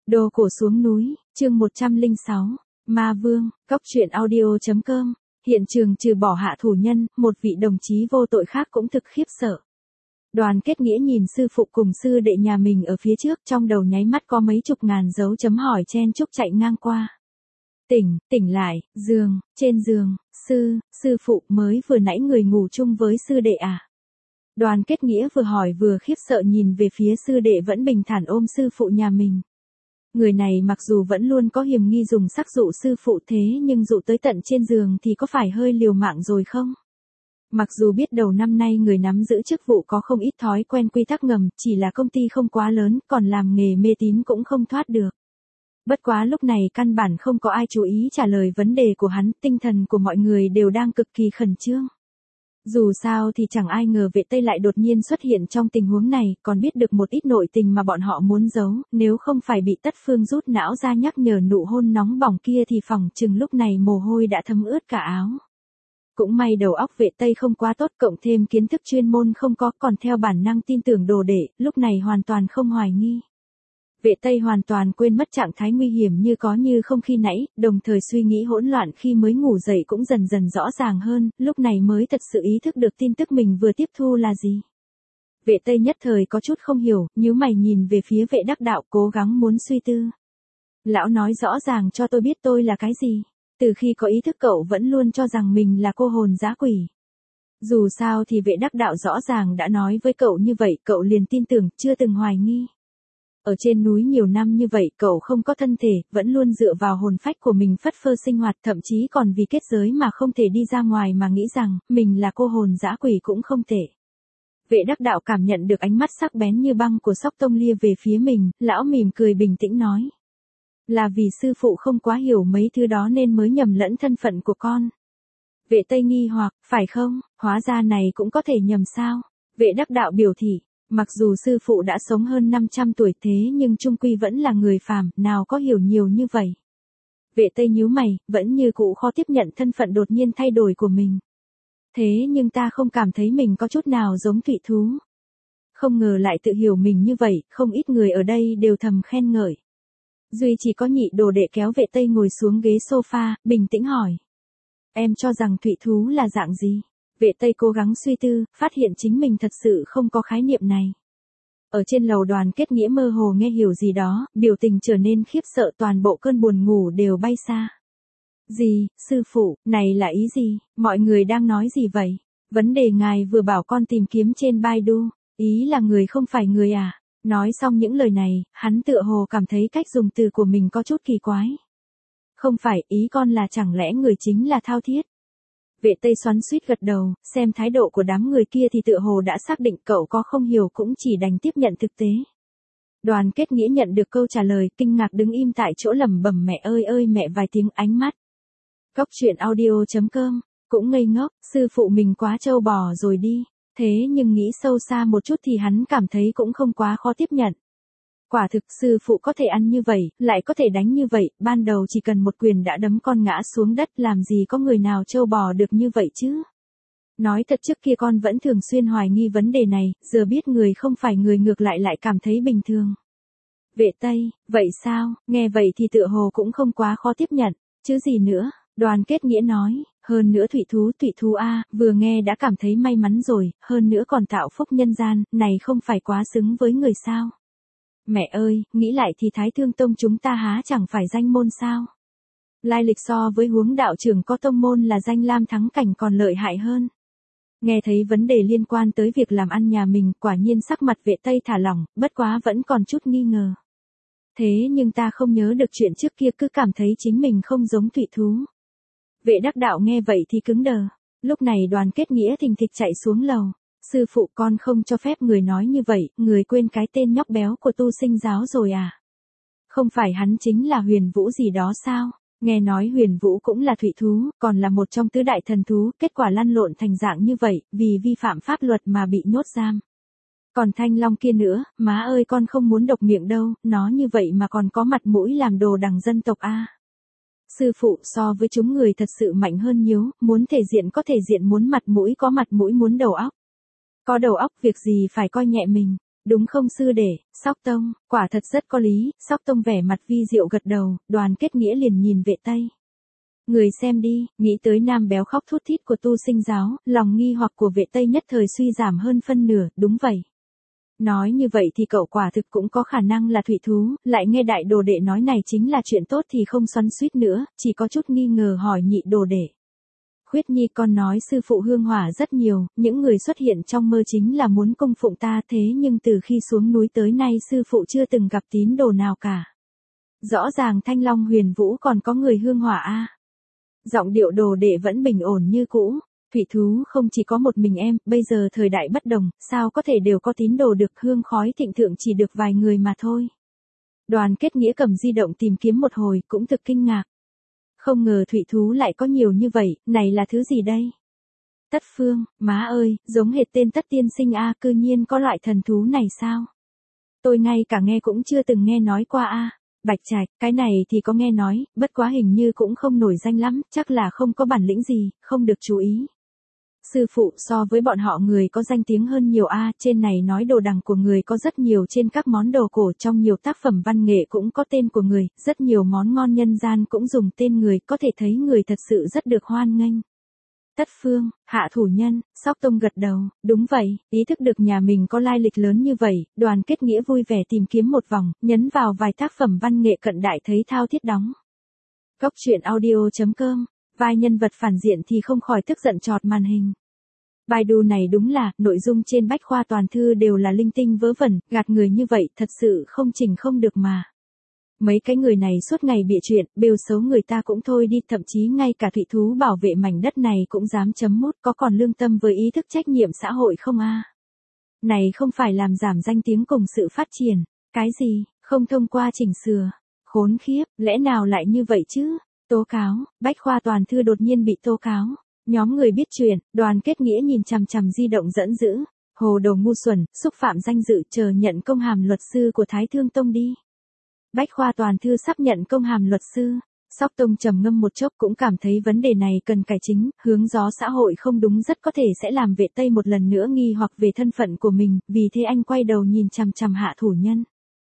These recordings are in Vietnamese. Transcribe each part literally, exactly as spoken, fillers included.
Đồ cổ xuống núi, chương một trăm lẻ sáu, Ma Vương, Cóc truyện audio chấm com. Hiện trường trừ bỏ hạ thủ nhân, một vị đồng chí vô tội khác cũng thực khiếp sợ. Đoàn Kết Nghĩa nhìn sư phụ cùng sư đệ nhà mình ở phía trước, trong đầu nháy mắt có mấy chục ngàn dấu chấm hỏi chen chúc chạy ngang qua. Tỉnh, tỉnh lại, giường, trên giường, sư, sư phụ mới vừa nãy người ngủ chung với sư đệ à? Đoàn Kết Nghĩa vừa hỏi vừa khiếp sợ nhìn về phía sư đệ vẫn bình thản ôm sư phụ nhà mình. Người này mặc dù vẫn luôn có hiềm nghi dùng sắc dụ sư phụ thế nhưng dụ tới tận trên giường thì có phải hơi liều mạng rồi không? Mặc dù biết đầu năm nay người nắm giữ chức vụ có không ít thói quen quy tắc ngầm, chỉ là công ty không quá lớn, còn làm nghề mê tín cũng không thoát được. Bất quá lúc này căn bản không có ai chú ý trả lời vấn đề của hắn, tinh thần của mọi người đều đang cực kỳ khẩn trương. Dù sao thì chẳng ai ngờ vệ Tây lại đột nhiên xuất hiện trong tình huống này, còn biết được một ít nội tình mà bọn họ muốn giấu, nếu không phải bị Tất Phương rút não ra nhắc nhở nụ hôn nóng bỏng kia thì phỏng chừng lúc này mồ hôi đã thấm ướt cả áo. Cũng may đầu óc vệ Tây không quá tốt, cộng thêm kiến thức chuyên môn không có, còn theo bản năng tin tưởng đồ đệ, lúc này hoàn toàn không hoài nghi. Vệ Tây hoàn toàn quên mất trạng thái nguy hiểm như có như không khi nãy, đồng thời suy nghĩ hỗn loạn khi mới ngủ dậy cũng dần dần rõ ràng hơn, lúc này mới thật sự ý thức được tin tức mình vừa tiếp thu là gì. Vệ Tây nhất thời có chút không hiểu, nhíu mày nhìn về phía vệ đắc đạo cố gắng muốn suy tư. Lão nói rõ ràng cho tôi biết tôi là cái gì. Từ khi có ý thức cậu vẫn luôn cho rằng mình là cô hồn dã quỷ. Dù sao thì vệ đắc đạo rõ ràng đã nói với cậu như vậy, cậu liền tin tưởng, chưa từng hoài nghi. Ở trên núi nhiều năm như vậy cậu không có thân thể, vẫn luôn dựa vào hồn phách của mình phất phơ sinh hoạt, thậm chí còn vì kết giới mà không thể đi ra ngoài mà nghĩ rằng, mình là cô hồn dã quỷ cũng không tệ. Vệ đắc đạo cảm nhận được ánh mắt sắc bén như băng của Sóc Tông lia về phía mình, lão mỉm cười bình tĩnh nói. Là vì sư phụ không quá hiểu mấy thứ đó nên mới nhầm lẫn thân phận của con. Vệ Tây nghi hoặc, phải không, hóa ra này cũng có thể nhầm sao? Vệ đắc đạo biểu thị. Mặc dù sư phụ đã sống hơn năm trăm tuổi thế nhưng chung quy vẫn là người phàm, nào có hiểu nhiều như vậy. Vệ Tây nhíu mày, vẫn như cũ khó tiếp nhận thân phận đột nhiên thay đổi của mình. Thế nhưng ta không cảm thấy mình có chút nào giống thủy thú. Không ngờ lại tự hiểu mình như vậy, không ít người ở đây đều thầm khen ngợi. Duy chỉ có nhị đồ đệ kéo vệ Tây ngồi xuống ghế sofa, bình tĩnh hỏi. Em cho rằng thủy thú là dạng gì? Vệ Tây cố gắng suy tư, phát hiện chính mình thật sự không có khái niệm này. Ở trên lầu Đoàn Kết Nghĩa mơ hồ nghe hiểu gì đó, biểu tình trở nên khiếp sợ, toàn bộ cơn buồn ngủ đều bay xa. Gì, sư phụ, này là ý gì, mọi người đang nói gì vậy? Vấn đề ngài vừa bảo con tìm kiếm trên Baidu, ý là người không phải người à? Nói xong những lời này, hắn tựa hồ cảm thấy cách dùng từ của mình có chút kỳ quái. Không phải, ý con là chẳng lẽ người chính là Thao Thiết? Vệ Tây xoắn xuýt gật đầu, xem thái độ của đám người kia thì tựa hồ đã xác định cậu có không hiểu cũng chỉ đành tiếp nhận thực tế. Đoàn Kết Nghĩa nhận được câu trả lời, kinh ngạc đứng im tại chỗ lẩm bẩm mẹ ơi ơi mẹ vài tiếng ánh mắt. Cóc truyện audio chấm com, cũng ngây ngốc, sư phụ mình quá trâu bò rồi đi. Thế nhưng nghĩ sâu xa một chút thì hắn cảm thấy cũng không quá khó tiếp nhận. Quả thực sư phụ có thể ăn như vậy, lại có thể đánh như vậy, ban đầu chỉ cần một quyền đã đấm con ngã xuống đất, làm gì có người nào trâu bò được như vậy chứ. Nói thật trước kia con vẫn thường xuyên hoài nghi vấn đề này, giờ biết người không phải người ngược lại lại cảm thấy bình thường. Vệ Tây, vậy sao, nghe vậy thì tựa hồ cũng không quá khó tiếp nhận, chứ gì nữa, Đoàn Kết Nghĩa nói, hơn nữa thủy thú thủy thú a, vừa nghe đã cảm thấy may mắn rồi, hơn nữa còn tạo phúc nhân gian, này không phải quá xứng với người sao. Mẹ ơi, nghĩ lại thì Thái Thương Tông chúng ta há chẳng phải danh môn sao? Lai lịch so với Huống đạo trưởng có tông môn là danh lam thắng cảnh còn lợi hại hơn. Nghe thấy vấn đề liên quan tới việc làm ăn nhà mình, quả nhiên sắc mặt vệ Tây thả lỏng, bất quá vẫn còn chút nghi ngờ. Thế nhưng ta không nhớ được chuyện trước kia, cứ cảm thấy chính mình không giống thủy thú. Vệ đắc đạo nghe vậy thì cứng đờ. Lúc này Đoàn Kết Nghĩa thình thịch chạy xuống lầu. Sư phụ con không cho phép người nói như vậy, người quên cái tên nhóc béo của tu sinh giáo rồi à? Không phải hắn chính là Huyền Vũ gì đó sao? Nghe nói Huyền Vũ cũng là thủy thú, còn là một trong tứ đại thần thú, kết quả lăn lộn thành dạng như vậy, vì vi phạm pháp luật mà bị nhốt giam. Còn Thanh Long kia nữa, má ơi con không muốn độc miệng đâu, nó như vậy mà còn có mặt mũi làm đồ đằng dân tộc a. Sư phụ so với chúng người thật sự mạnh hơn nhiều, muốn thể diện có thể diện, muốn mặt mũi có mặt mũi, muốn đầu óc. Có đầu óc việc gì phải coi nhẹ mình. Đúng không sư đệ, Sóc Tông, quả thật rất có lý, Sóc Tông vẻ mặt vi diệu gật đầu, Đoàn Kết Nghĩa liền nhìn Vệ Tây. Người xem đi, nghĩ tới nam béo khóc thút thít của tu sinh giáo, lòng nghi hoặc của Vệ Tây nhất thời suy giảm hơn phân nửa, đúng vậy. Nói như vậy thì cậu quả thực cũng có khả năng là thủy thú, lại nghe đại đồ đệ nói này chính là chuyện tốt thì không xoắn xuýt nữa, chỉ có chút nghi ngờ hỏi nhị đồ đệ. Khuyết Nhi con nói sư phụ hương hỏa rất nhiều, những người xuất hiện trong mơ chính là muốn cung phụng ta thế nhưng từ khi xuống núi tới nay sư phụ chưa từng gặp tín đồ nào cả. Rõ ràng Thanh Long Huyền Vũ còn có người hương hỏa a. Giọng điệu đồ đệ vẫn bình ổn như cũ. Thủy thú không chỉ có một mình em, bây giờ thời đại bất đồng, sao có thể đều có tín đồ được, hương khói thịnh thượng chỉ được vài người mà thôi. Đoàn Kết Nghĩa cầm di động tìm kiếm một hồi, cũng thực kinh ngạc. Không ngờ thủy thú lại có nhiều như vậy, này là thứ gì đây? Tất Phương, má ơi, giống hệt tên Tất tiên sinh a, cư nhiên có loại thần thú này sao? Tôi ngay cả nghe cũng chưa từng nghe nói qua a. Bạch Trạch, cái này thì có nghe nói, bất quá hình như cũng không nổi danh lắm, chắc là không có bản lĩnh gì, không được chú ý. Sư phụ so với bọn họ người có danh tiếng hơn nhiều a, trên này nói đồ đằng của người có rất nhiều trên các món đồ cổ trong nhiều tác phẩm văn nghệ cũng có tên của người, rất nhiều món ngon nhân gian cũng dùng tên người, có thể thấy người thật sự rất được hoan nghênh. Tất Phương, Hạ thủ nhân, Sóc Tông gật đầu, đúng vậy, ý thức được nhà mình có lai lịch lớn như vậy, Đoàn Kết Nghĩa vui vẻ tìm kiếm một vòng, nhấn vào vài tác phẩm văn nghệ cận đại thấy thao thiết đóng. Góc truyện audio chấm com, vai nhân vật phản diện thì không khỏi tức giận chọt màn hình. Baidu này đúng là, nội dung trên bách khoa toàn thư đều là linh tinh vớ vẩn, gạt người như vậy thật sự không chỉnh không được mà. Mấy cái người này suốt ngày bịa chuyện, bêu xấu người ta cũng thôi đi, thậm chí ngay cả thủy thú bảo vệ mảnh đất này cũng dám chấm mút, có còn lương tâm với ý thức trách nhiệm xã hội không a? Này không phải làm giảm danh tiếng cùng sự phát triển, cái gì, không thông qua chỉnh sửa, khốn khiếp, lẽ nào lại như vậy chứ? Tố cáo, bách khoa toàn thư đột nhiên bị tố cáo. Nhóm người biết chuyện, Đoàn Kết Nghĩa nhìn chằm chằm di động giận dữ, hồ đồ ngu xuẩn, xúc phạm danh dự, chờ nhận công hàm luật sư của Thái Thương Tông đi. Bách khoa toàn thư sắp nhận công hàm luật sư, Sóc Tông trầm ngâm một chốc cũng cảm thấy vấn đề này cần cải chính, hướng gió xã hội không đúng rất có thể sẽ làm Vệ Tây một lần nữa nghi hoặc về thân phận của mình, vì thế anh quay đầu nhìn chằm chằm Hạ thủ nhân.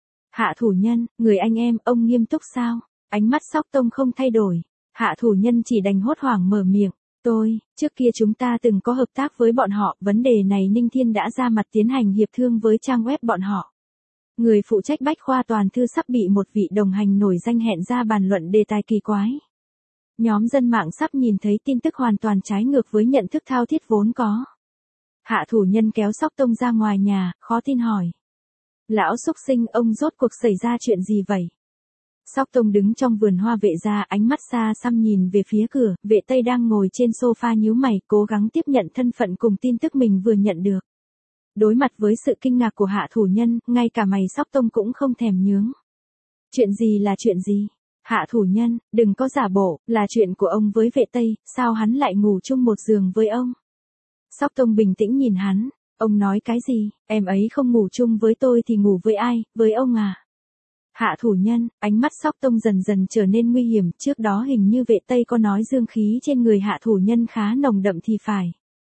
Hạ thủ nhân, người anh em, ông nghiêm túc sao? Ánh mắt Sóc Tông không thay đổi, Hạ thủ nhân chỉ đành hốt hoảng mở miệng. Tôi, trước kia chúng ta từng có hợp tác với bọn họ, vấn đề này Ninh Thiên đã ra mặt tiến hành hiệp thương với trang web bọn họ. Người phụ trách bách khoa toàn thư sắp bị một vị đồng hành nổi danh hẹn ra bàn luận đề tài kỳ quái. Nhóm dân mạng sắp nhìn thấy tin tức hoàn toàn trái ngược với nhận thức thao thiết vốn có. Hạ thủ nhân kéo Sóc Tông ra ngoài nhà, khó tin hỏi. Lão xúc sinh, ông rốt cuộc xảy ra chuyện gì vậy? Sóc Tông đứng trong vườn hoa Vệ gia, ánh mắt xa xăm nhìn về phía cửa, Vệ Tây đang ngồi trên sofa nhíu mày, cố gắng tiếp nhận thân phận cùng tin tức mình vừa nhận được. Đối mặt với sự kinh ngạc của Hạ thủ nhân, ngay cả mày Sóc Tông cũng không thèm nhướng. Chuyện gì là chuyện gì? Hạ thủ nhân, đừng có giả bộ, là chuyện của ông với Vệ Tây, sao hắn lại ngủ chung một giường với ông? Sóc Tông bình tĩnh nhìn hắn, ông nói cái gì, em ấy không ngủ chung với tôi thì ngủ với ai, với ông à? Hạ thủ nhân, ánh mắt Sóc Tông dần dần trở nên nguy hiểm, trước đó hình như Vệ Tây có nói dương khí trên người hạ thủ nhân khá nồng đậm thì phải.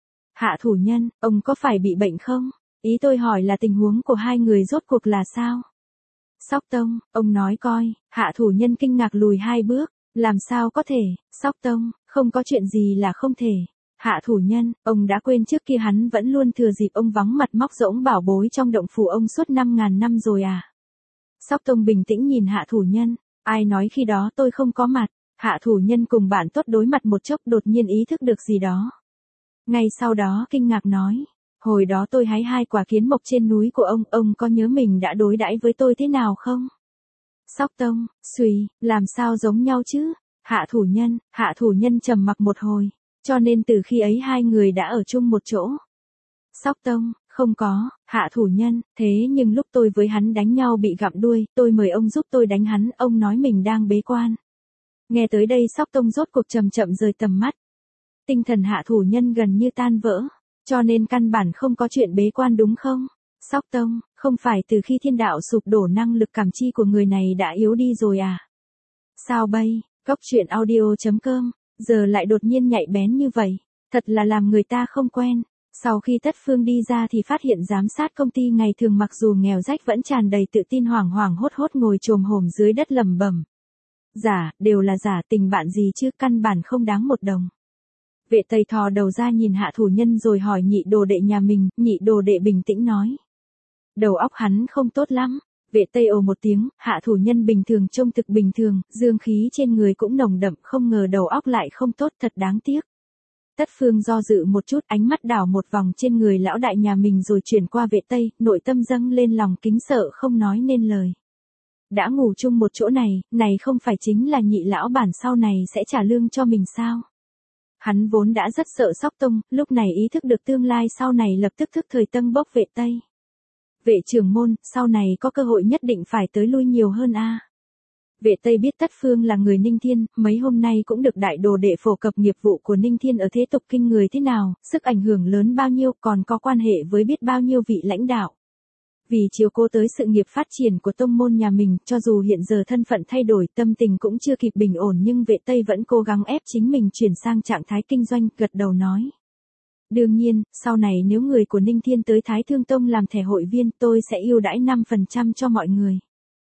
Hạ thủ nhân, ông có phải bị bệnh không? Ý tôi hỏi là tình huống của hai người rốt cuộc là sao? Sóc Tông, ông nói coi, hạ thủ nhân kinh ngạc lùi hai bước, làm sao có thể, Sóc Tông, không có chuyện gì là không thể. Hạ thủ nhân, ông đã quên trước kia hắn vẫn luôn thừa dịp ông vắng mặt móc rỗng bảo bối trong động phủ ông suốt năm ngàn năm rồi à? Sóc Tông bình tĩnh nhìn hạ thủ nhân, ai nói khi đó tôi không có mặt, hạ thủ nhân cùng bạn tốt đối mặt một chốc đột nhiên ý thức được gì đó. Ngay sau đó kinh ngạc nói, hồi đó tôi hái hai quả kiến mộc trên núi của ông, ông có nhớ mình đã đối đãi với tôi thế nào không? Sóc Tông, xùy, làm sao giống nhau chứ? Hạ thủ nhân, hạ thủ nhân trầm mặc một hồi, cho nên từ khi ấy hai người đã ở chung một chỗ. Sóc Tông, không có, hạ thủ nhân, thế nhưng lúc tôi với hắn đánh nhau bị gặm đuôi, tôi mời ông giúp tôi đánh hắn, ông nói mình đang bế quan. Nghe tới đây Sóc Tông rốt cuộc chậm chậm rời tầm mắt. Tinh thần hạ thủ nhân gần như tan vỡ, cho nên căn bản không có chuyện bế quan đúng không? Sóc Tông, không phải từ khi thiên đạo sụp đổ năng lực cảm chi của người này đã yếu đi rồi à? Sao bây, góc truyện audio chấm com, giờ lại đột nhiên nhạy bén như vậy, thật là làm người ta không quen. Sau khi Tất Phương đi ra thì phát hiện giám sát công ty ngày thường mặc dù nghèo rách vẫn tràn đầy tự tin hoảng hoảng hốt hốt ngồi chồm hổm dưới đất lẩm bẩm. Giả, đều là giả, tình bạn gì chứ, căn bản không đáng một đồng. Vệ Tây thò đầu ra nhìn Hạ Thủ Nhân rồi hỏi nhị đồ đệ nhà mình, nhị đồ đệ bình tĩnh nói. Đầu óc hắn không tốt lắm. Vệ Tây ồ một tiếng, Hạ Thủ Nhân bình thường trông thực bình thường, dương khí trên người cũng nồng đậm, không ngờ đầu óc lại không tốt, thật đáng tiếc. Tất Phương do dự một chút, ánh mắt đảo một vòng trên người lão đại nhà mình rồi chuyển qua Vệ Tây, nội tâm dâng lên lòng kính sợ không nói nên lời. Đã ngủ chung một chỗ này, này không phải chính là nhị lão bản sau này sẽ trả lương cho mình sao? Hắn vốn đã rất sợ Sóc Tông, lúc này ý thức được tương lai sau này lập tức thức thời tân bốc Vệ Tây. Vệ trưởng môn, sau này có cơ hội nhất định phải tới lui nhiều hơn a. Vệ Tây biết Tất Phương là người Ninh Thiên, mấy hôm nay cũng được đại đồ đệ phổ cập nghiệp vụ của Ninh Thiên ở thế tục kinh người thế nào, sức ảnh hưởng lớn bao nhiêu, còn có quan hệ với biết bao nhiêu vị lãnh đạo. Vì chiếu cố tới sự nghiệp phát triển của tông môn nhà mình, cho dù hiện giờ thân phận thay đổi, tâm tình cũng chưa kịp bình ổn nhưng Vệ Tây vẫn cố gắng ép chính mình chuyển sang trạng thái kinh doanh, gật đầu nói. Đương nhiên, sau này nếu người của Ninh Thiên tới Thái Thương Tông làm thẻ hội viên, tôi sẽ ưu đãi năm phần trăm cho mọi người.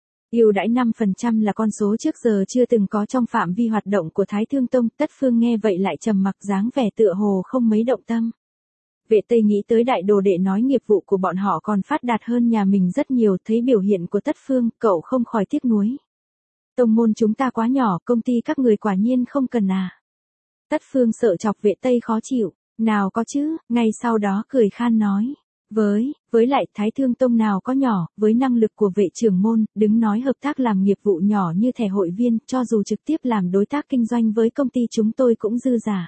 Ưu đãi năm phần trăm là con số trước giờ chưa từng có trong phạm vi hoạt động của Thái Thương Tông, Tất Phương nghe vậy lại trầm mặc dáng vẻ tựa hồ không mấy động tâm. Vệ Tây nghĩ tới đại đồ đệ nói nghiệp vụ của bọn họ còn phát đạt hơn nhà mình rất nhiều, thấy biểu hiện của Tất Phương, cậu không khỏi tiếc nuối. Tông môn chúng ta quá nhỏ, công ty các người quả nhiên không cần à. Tất Phương sợ chọc Vệ Tây khó chịu, nào có chứ, ngay sau đó cười khan nói. Với, với lại Thái Thương Tông nào có nhỏ, với năng lực của vệ trưởng môn, đứng nói hợp tác làm nghiệp vụ nhỏ như thẻ hội viên, cho dù trực tiếp làm đối tác kinh doanh với công ty chúng tôi cũng dư giả.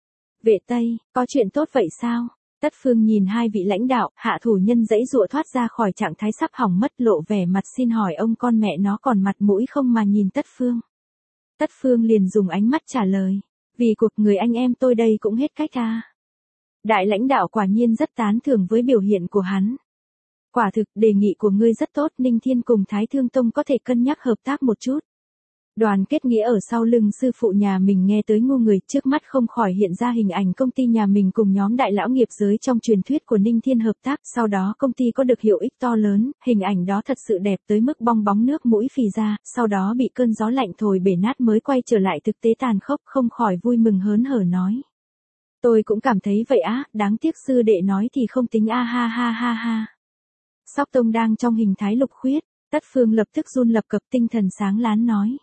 Vệ Tây, có chuyện tốt vậy sao? Tất Phương nhìn hai vị lãnh đạo, Hạ Thủ Nhân giãy giụa thoát ra khỏi trạng thái sắp hỏng mất, lộ vẻ mặt xin hỏi ông con mẹ nó còn mặt mũi không mà nhìn Tất Phương. Tất Phương liền dùng ánh mắt trả lời, vì cuộc người anh em tôi đây cũng hết cách à. Đại lãnh đạo quả nhiên rất tán thưởng với biểu hiện của hắn. Quả thực, đề nghị của ngươi rất tốt, Ninh Thiên cùng Thái Thương Tông có thể cân nhắc hợp tác một chút. Đoàn Kết Nghĩa ở sau lưng sư phụ nhà mình nghe tới ngu người, trước mắt không khỏi hiện ra hình ảnh công ty nhà mình cùng nhóm đại lão nghiệp giới trong truyền thuyết của Ninh Thiên hợp tác, sau đó công ty có được hiệu ích to lớn, hình ảnh đó thật sự đẹp tới mức bong bóng nước mũi phì ra, sau đó bị cơn gió lạnh thổi bể nát mới quay trở lại thực tế tàn khốc, không khỏi vui mừng hớn hở nói. Tôi cũng cảm thấy vậy á, đáng tiếc sư đệ nói thì không tính a ha ha ha ha. Sóc Tông đang trong hình thái lục khuyết, Tất Phương lập tức run lập cập, tinh thần sáng láng nói.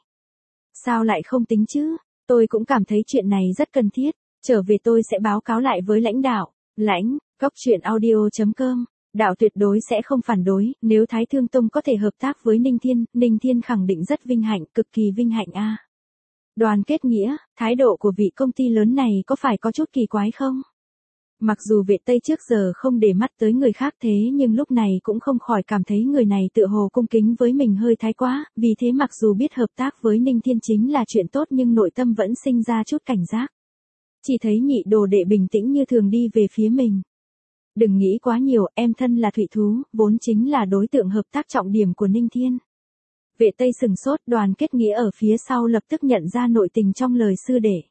Sao lại không tính chứ, tôi cũng cảm thấy chuyện này rất cần thiết, trở về tôi sẽ báo cáo lại với lãnh đạo. Lãnh, góc truyện audio chấm com, đạo tuyệt đối sẽ không phản đối, nếu Thái Thương Tông có thể hợp tác với Ninh Thiên, Ninh Thiên khẳng định rất vinh hạnh, cực kỳ vinh hạnh a. Đoàn Kết Nghĩa, thái độ của vị công ty lớn này có phải có chút kỳ quái không? Mặc dù Vệ Tây trước giờ không để mắt tới người khác thế nhưng lúc này cũng không khỏi cảm thấy người này tựa hồ cung kính với mình hơi thái quá, vì thế mặc dù biết hợp tác với Ninh Thiên chính là chuyện tốt nhưng nội tâm vẫn sinh ra chút cảnh giác. Chỉ thấy nhị đồ đệ bình tĩnh như thường đi về phía mình. Đừng nghĩ quá nhiều, em thân là thủy thú, vốn chính là đối tượng hợp tác trọng điểm của Ninh Thiên. Vệ Tây sừng sốt, Đoàn Kết Nghĩa ở phía sau lập tức nhận ra nội tình trong lời sư đệ.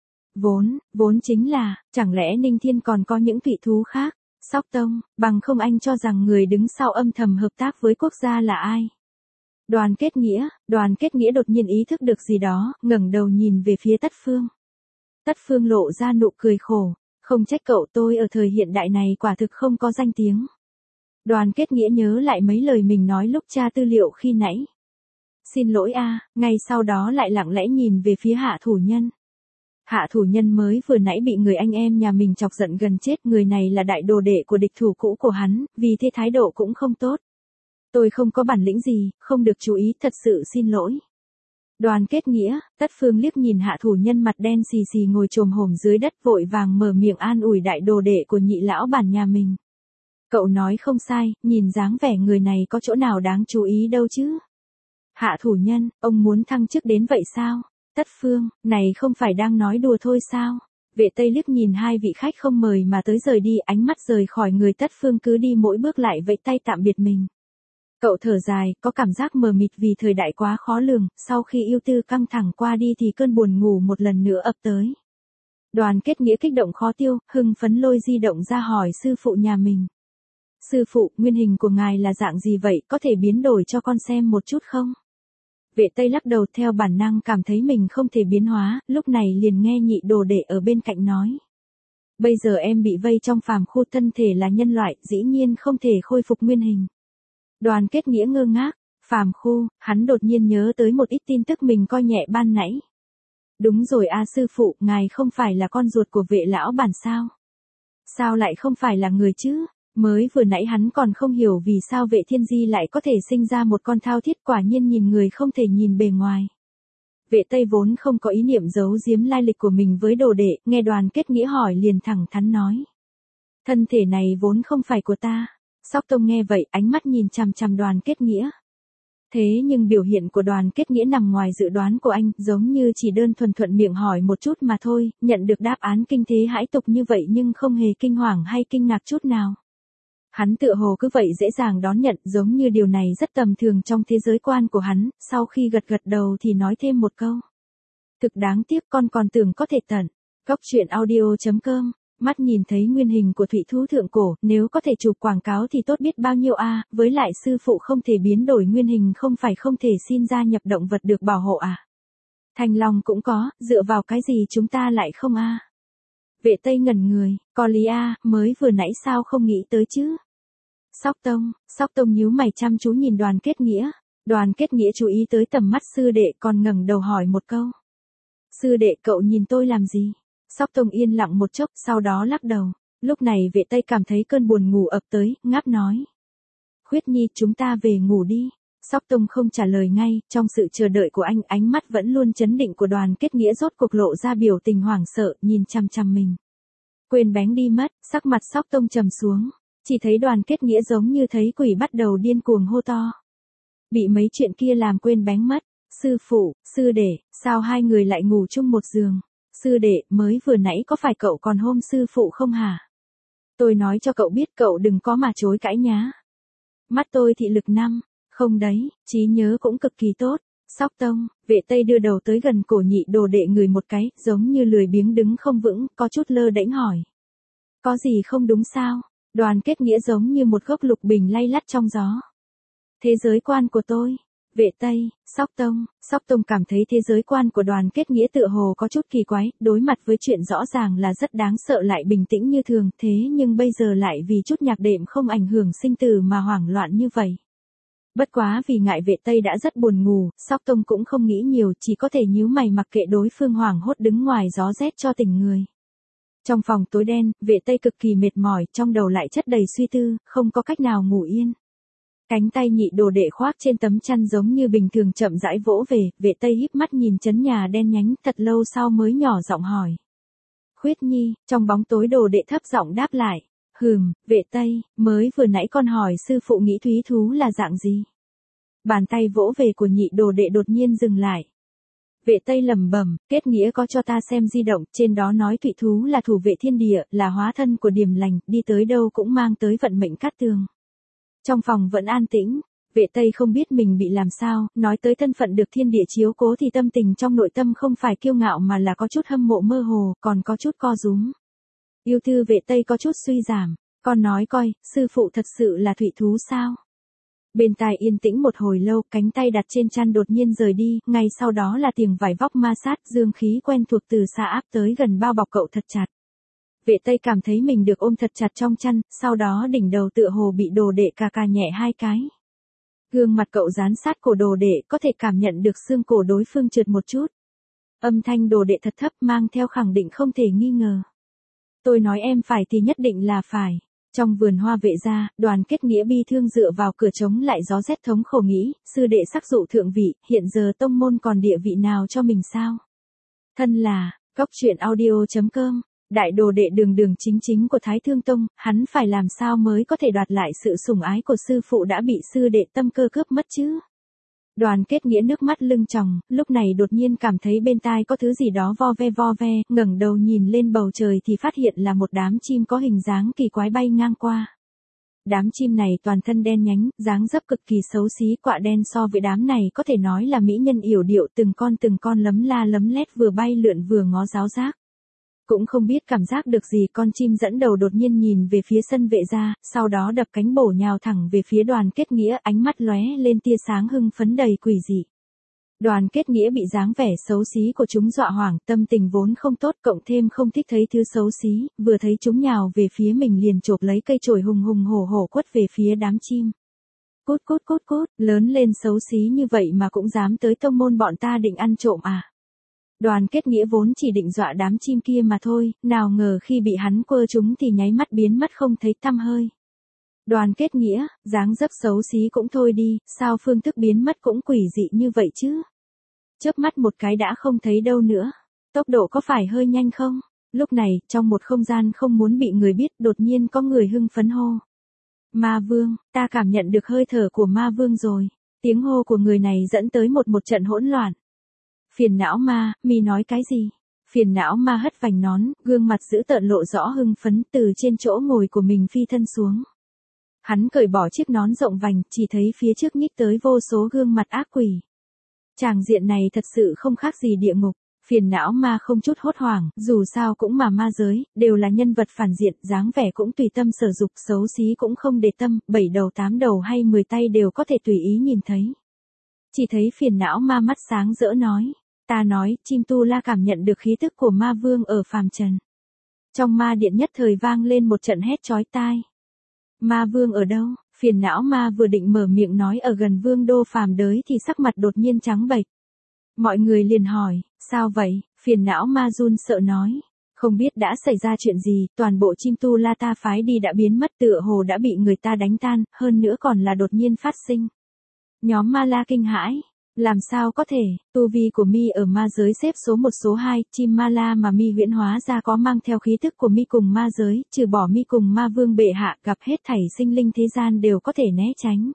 Vốn, vốn chính là, chẳng lẽ Ninh Thiên còn có những vị thú khác, Sóc Tông, bằng không anh cho rằng người đứng sau âm thầm hợp tác với quốc gia là ai? Đoàn Kết Nghĩa, Đoàn Kết Nghĩa đột nhiên ý thức được gì đó, ngẩng đầu nhìn về phía Tất Phương. Tất Phương lộ ra nụ cười khổ, không trách cậu, tôi ở thời hiện đại này quả thực không có danh tiếng. Đoàn Kết Nghĩa nhớ lại mấy lời mình nói lúc tra tư liệu khi nãy. Xin lỗi a, ngay sau đó lại lặng lẽ nhìn về phía Hạ Thủ Nhân. Hạ Thủ Nhân mới vừa nãy bị người anh em nhà mình chọc giận gần chết, người này là đại đồ đệ của địch thủ cũ của hắn, vì thế thái độ cũng không tốt. Tôi không có bản lĩnh gì, không được chú ý, thật sự xin lỗi. Đoàn Kết Nghĩa, Tất Phương liếc nhìn Hạ Thủ Nhân mặt đen xì xì ngồi chồm hổm dưới đất, vội vàng mở miệng an ủi đại đồ đệ của nhị lão bản nhà mình. Cậu nói không sai, nhìn dáng vẻ người này có chỗ nào đáng chú ý đâu chứ. Hạ Thủ Nhân, ông muốn thăng chức đến vậy sao? Tất Phương, này không phải đang nói đùa thôi sao? Vệ Tây liếc nhìn hai vị khách không mời mà tới rời đi, ánh mắt rời khỏi người Tất Phương cứ đi mỗi bước lại vẫy tay tạm biệt mình. Cậu thở dài, có cảm giác mờ mịt vì thời đại quá khó lường, sau khi ưu tư căng thẳng qua đi thì cơn buồn ngủ một lần nữa ập tới. Đoàn Kết Nghĩa kích động khó tiêu, hưng phấn lôi di động ra hỏi sư phụ nhà mình. Sư phụ, nguyên hình của ngài là dạng gì vậy, có thể biến đổi cho con xem một chút không? Vệ Tây lắc đầu theo bản năng cảm thấy mình không thể biến hóa, lúc này liền nghe nhị đồ đệ ở bên cạnh nói. Bây giờ em bị vây trong phàm khu, thân thể là nhân loại, dĩ nhiên không thể khôi phục nguyên hình. Đoàn Kết Nghĩa ngơ ngác, phàm khu, hắn đột nhiên nhớ tới một ít tin tức mình coi nhẹ ban nãy. Đúng rồi a sư phụ, ngài không phải là con ruột của Vệ lão bản sao? Sao lại không phải là người chứ? Mới vừa nãy hắn còn không hiểu vì sao Vệ Thiên Di lại có thể sinh ra một con thao thiết, quả nhiên nhìn người không thể nhìn bề ngoài. Vệ Tây vốn không có ý niệm giấu giếm lai lịch của mình với đồ đệ, nghe Đoàn Kết Nghĩa hỏi liền thẳng thắn nói. Thân thể này vốn không phải của ta. Sóc Tông nghe vậy, ánh mắt nhìn chằm chằm Đoàn Kết Nghĩa. Thế nhưng biểu hiện của Đoàn Kết Nghĩa nằm ngoài dự đoán của anh, giống như chỉ đơn thuần thuận miệng hỏi một chút mà thôi, nhận được đáp án kinh thế hãi tục như vậy nhưng không hề kinh hoàng hay kinh ngạc chút nào. Hắn tựa hồ cứ vậy dễ dàng đón nhận, giống như điều này rất tầm thường trong thế giới quan của hắn, sau khi gật gật đầu thì nói thêm một câu. Thực đáng tiếc, con còn tưởng có thể tận. Góc truyện audio chấm com, mắt nhìn thấy nguyên hình của thủy thú thượng cổ, nếu có thể chụp quảng cáo thì tốt biết bao nhiêu a, với lại sư phụ không thể biến đổi nguyên hình không phải không thể xin gia nhập động vật được bảo hộ à. Thanh long cũng có, dựa vào cái gì chúng ta lại không a? Vệ Tây ngẩn người, có lý a, mới vừa nãy sao không nghĩ tới chứ? Sóc Tông, Sóc Tông nhíu mày chăm chú nhìn Đoàn Kết Nghĩa. Đoàn Kết Nghĩa chú ý tới tầm mắt sư đệ, còn ngẩng đầu hỏi một câu. Sư đệ, cậu nhìn tôi làm gì? Sóc Tông yên lặng một chốc, sau đó lắc đầu. Lúc này Vệ Tây cảm thấy cơn buồn ngủ ập tới, ngáp nói. Khuyết Nhi, chúng ta về ngủ đi. Sóc Tông không trả lời ngay, trong sự chờ đợi của anh, ánh mắt vẫn luôn chấn định của Đoàn Kết Nghĩa rốt cuộc lộ ra biểu tình hoảng sợ, nhìn chăm chăm mình. Quên bánh đi mất, sắc mặt Sóc Tông trầm xuống. Chỉ thấy Đoàn Kết Nghĩa giống như thấy quỷ bắt đầu điên cuồng hô to. Bị mấy chuyện kia làm quên bánh mất. Sư phụ, sư đệ, sao hai người lại ngủ chung một giường? Sư đệ, mới vừa nãy có phải cậu còn hôm sư phụ không hả? Tôi nói cho cậu biết, cậu đừng có mà chối cãi nhá. Mắt tôi thị lực năm, không đấy, trí nhớ cũng cực kỳ tốt. Sóc Tông, Vệ Tây đưa đầu tới gần cổ nhị đồ đệ người một cái, giống như lười biếng đứng không vững, có chút lơ đễnh hỏi. Có gì không đúng sao? Đoàn Kết Nghĩa giống như một gốc lục bình lay lắt trong gió. Thế giới quan của tôi. Vệ Tây, Sóc Tông, Sóc Tông cảm thấy thế giới quan của Đoàn Kết Nghĩa tựa hồ có chút kỳ quái, đối mặt với chuyện rõ ràng là rất đáng sợ lại bình tĩnh như thường, thế nhưng bây giờ lại vì chút nhạc đệm không ảnh hưởng sinh tử mà hoảng loạn như vậy. Bất quá vì ngại Vệ Tây đã rất buồn ngủ, Sóc Tông cũng không nghĩ nhiều, chỉ có thể nhíu mày mặc kệ đối phương hoảng hốt đứng ngoài gió rét cho tỉnh người. Trong phòng tối đen, Vệ Tây cực kỳ mệt mỏi, trong đầu lại chất đầy suy tư, không có cách nào ngủ yên. Cánh tay nhị đồ đệ khoác trên tấm chăn giống như bình thường chậm rãi vỗ về, Vệ Tây híp mắt nhìn chấn nhà đen nhánh, thật lâu sau mới nhỏ giọng hỏi. Khuyết Nhi, trong bóng tối đồ đệ thấp giọng đáp lại. Hừm, Vệ Tây, mới vừa nãy con hỏi sư phụ nghĩ thúy thú là dạng gì? Bàn tay vỗ về của nhị đồ đệ đột nhiên dừng lại. Vệ Tây lẩm bẩm, Kết Nghĩa có cho ta xem di động, trên đó nói thủy thú là thủ vệ thiên địa, là hóa thân của điềm lành, đi tới đâu cũng mang tới vận mệnh cát tường. Trong phòng vẫn an tĩnh, Vệ Tây không biết mình bị làm sao, nói tới thân phận được thiên địa chiếu cố thì tâm tình trong nội tâm không phải kiêu ngạo mà là có chút hâm mộ mơ hồ, còn có chút co rúm. Yêu thư Vệ Tây có chút suy giảm, con nói coi, sư phụ thật sự là thủy thú sao? Bên tai yên tĩnh một hồi lâu, cánh tay đặt trên chăn đột nhiên rời đi, ngay sau đó là tiếng vải vóc ma sát, dương khí quen thuộc từ xa áp tới gần bao bọc cậu thật chặt. Vệ Tây cảm thấy mình được ôm thật chặt trong chăn, sau đó đỉnh đầu tựa hồ bị đồ đệ cà cà nhẹ hai cái. Gương mặt cậu dán sát cổ đồ đệ, có thể cảm nhận được xương cổ đối phương trượt một chút. Âm thanh đồ đệ thật thấp mang theo khẳng định không thể nghi ngờ. Tôi nói em phải thì nhất định là phải. Trong vườn hoa Vệ gia, Đoàn Kết Nghĩa bi thương dựa vào cửa chống lại gió rét thống khổ nghĩ, sư đệ sắc dụ thượng vị, hiện giờ tông môn còn địa vị nào cho mình sao? Thân là, góc truyện audio chấm com, đại đồ đệ đường đường chính chính của Thái Thương Tông, hắn phải làm sao mới có thể đoạt lại sự sủng ái của sư phụ đã bị sư đệ tâm cơ cướp mất chứ? Đoàn Kết Nghĩa nước mắt lưng tròng, lúc này đột nhiên cảm thấy bên tai có thứ gì đó vo ve vo ve, ngẩng đầu nhìn lên bầu trời thì phát hiện là một đám chim có hình dáng kỳ quái bay ngang qua. Đám chim này toàn thân đen nhánh, dáng dấp cực kỳ xấu xí, quạ đen so với đám này có thể nói là mỹ nhân yểu điệu, từng con từng con lấm la lấm lét vừa bay lượn vừa ngó giáo giác. Cũng không biết cảm giác được gì, con chim dẫn đầu đột nhiên nhìn về phía sân vệ gia, sau đó đập cánh bổ nhào thẳng về phía Đoàn Kết Nghĩa, ánh mắt lóe lên tia sáng hưng phấn đầy quỷ dị. Đoàn Kết Nghĩa bị dáng vẻ xấu xí của chúng dọa hoảng, tâm tình vốn không tốt, cộng thêm không thích thấy thứ xấu xí, vừa thấy chúng nhào về phía mình liền chộp lấy cây chổi hùng hùng hổ hổ quất về phía đám chim. Cút cút cút cút, lớn lên xấu xí như vậy mà cũng dám tới tông môn bọn ta định ăn trộm à? Đoàn Kết Nghĩa vốn chỉ định dọa đám chim kia mà thôi, nào ngờ khi bị hắn quơ chúng thì nháy mắt biến mất không thấy tăm hơi. Đoàn Kết Nghĩa, dáng dấp xấu xí cũng thôi đi, sao phương thức biến mất cũng quỷ dị như vậy chứ? Chớp mắt một cái đã không thấy đâu nữa. Tốc độ có phải hơi nhanh không? Lúc này, trong một không gian không muốn bị người biết, đột nhiên có người hưng phấn hô. Ma Vương, ta cảm nhận được hơi thở của Ma Vương rồi. Tiếng hô của người này dẫn tới một một trận hỗn loạn. Phiền não ma, mi nói cái gì? Phiền não ma hất vành nón, gương mặt dữ tợn lộ rõ hưng phấn, từ trên chỗ ngồi của mình phi thân xuống. Hắn cởi bỏ chiếc nón rộng vành, chỉ thấy phía trước nhích tới vô số gương mặt ác quỷ. Tràng diện này thật sự không khác gì địa ngục. Phiền não ma không chút hốt hoảng, dù sao cũng mà ma giới, đều là nhân vật phản diện, dáng vẻ cũng tùy tâm sở dục, xấu xí cũng không để tâm, bảy đầu tám đầu hay mười tay đều có thể tùy ý nhìn thấy. Chỉ thấy phiền não ma mắt sáng rỡ nói, ta nói, chim tu la cảm nhận được khí tức của ma vương ở phàm trần. Trong ma điện nhất thời vang lên một trận hét chói tai. Ma vương ở đâu? Phiền não ma vừa định mở miệng nói ở gần vương đô phàm đới thì sắc mặt đột nhiên trắng bệch. Mọi người liền hỏi, sao vậy? Phiền não ma run sợ nói, không biết đã xảy ra chuyện gì, toàn bộ chim tu la ta phái đi đã biến mất, tựa hồ đã bị người ta đánh tan, hơn nữa còn là đột nhiên phát sinh. Nhóm ma la kinh hãi, làm sao có thể, tu vi của mi ở ma giới xếp số một số hai, chim ma la mà mi huyễn hóa ra có mang theo khí thức của mi cùng ma giới, trừ bỏ mi cùng ma vương bệ hạ, gặp hết thảy sinh linh thế gian đều có thể né tránh.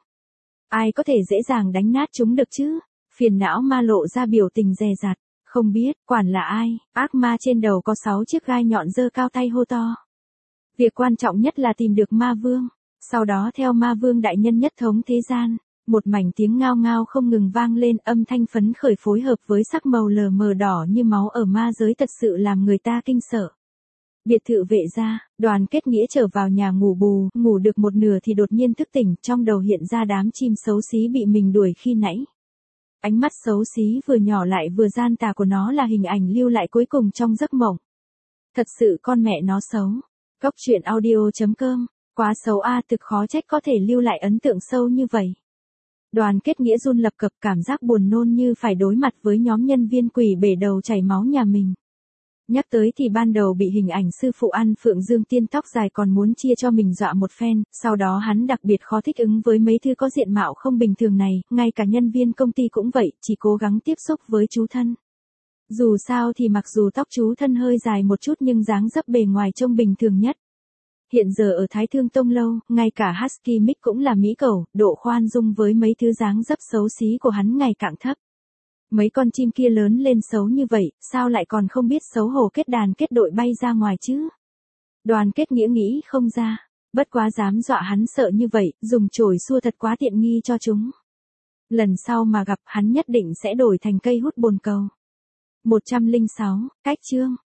Ai có thể dễ dàng đánh nát chúng được chứ? Phiền não ma lộ ra biểu tình dè dặt, không biết, quản là ai, ác ma trên đầu có sáu chiếc gai nhọn giơ cao tay hô to. Việc quan trọng nhất là tìm được ma vương, sau đó theo ma vương đại nhân nhất thống thế gian. Một mảnh tiếng ngao ngao không ngừng vang lên, âm thanh phấn khởi phối hợp với sắc màu lờ mờ đỏ như máu ở ma giới thật sự làm người ta kinh sợ. Biệt thự vệ gia, Đoàn Kết Nghĩa trở vào nhà ngủ bù, ngủ được một nửa thì đột nhiên thức tỉnh, trong đầu hiện ra đám chim xấu xí bị mình đuổi khi nãy. Ánh mắt xấu xí vừa nhỏ lại vừa gian tà của nó là hình ảnh lưu lại cuối cùng trong giấc mộng. Thật sự con mẹ nó xấu. Cốc truyện audio chấm com, quá xấu a, thực khó trách có thể lưu lại ấn tượng sâu như vậy. Đoàn Kết Nghĩa run lập cập, cảm giác buồn nôn như phải đối mặt với nhóm nhân viên quỷ bể đầu chảy máu nhà mình. Nhắc tới thì ban đầu bị hình ảnh sư phụ ăn phượng dương tiên tóc dài còn muốn chia cho mình dọa một phen, sau đó hắn đặc biệt khó thích ứng với mấy thứ có diện mạo không bình thường này, ngay cả nhân viên công ty cũng vậy, chỉ cố gắng tiếp xúc với chú thân. Dù sao thì mặc dù tóc chú thân hơi dài một chút nhưng dáng dấp bề ngoài trông bình thường nhất. Hiện giờ ở Thái Thương Tông lâu, ngay cả Husky Mick cũng là mỹ cẩu, độ khoan dung với mấy thứ dáng dấp xấu xí của hắn ngày càng thấp. Mấy con chim kia lớn lên xấu như vậy, sao lại còn không biết xấu hổ kết đàn kết đội bay ra ngoài chứ? Đoàn Kết Nghĩa nghĩ không ra, bất quá dám dọa hắn sợ như vậy, dùng chổi xua thật quá tiện nghi cho chúng. Lần sau mà gặp hắn nhất định sẽ đổi thành cây hút bồn cầu. một trăm lẻ sáu, cách chương.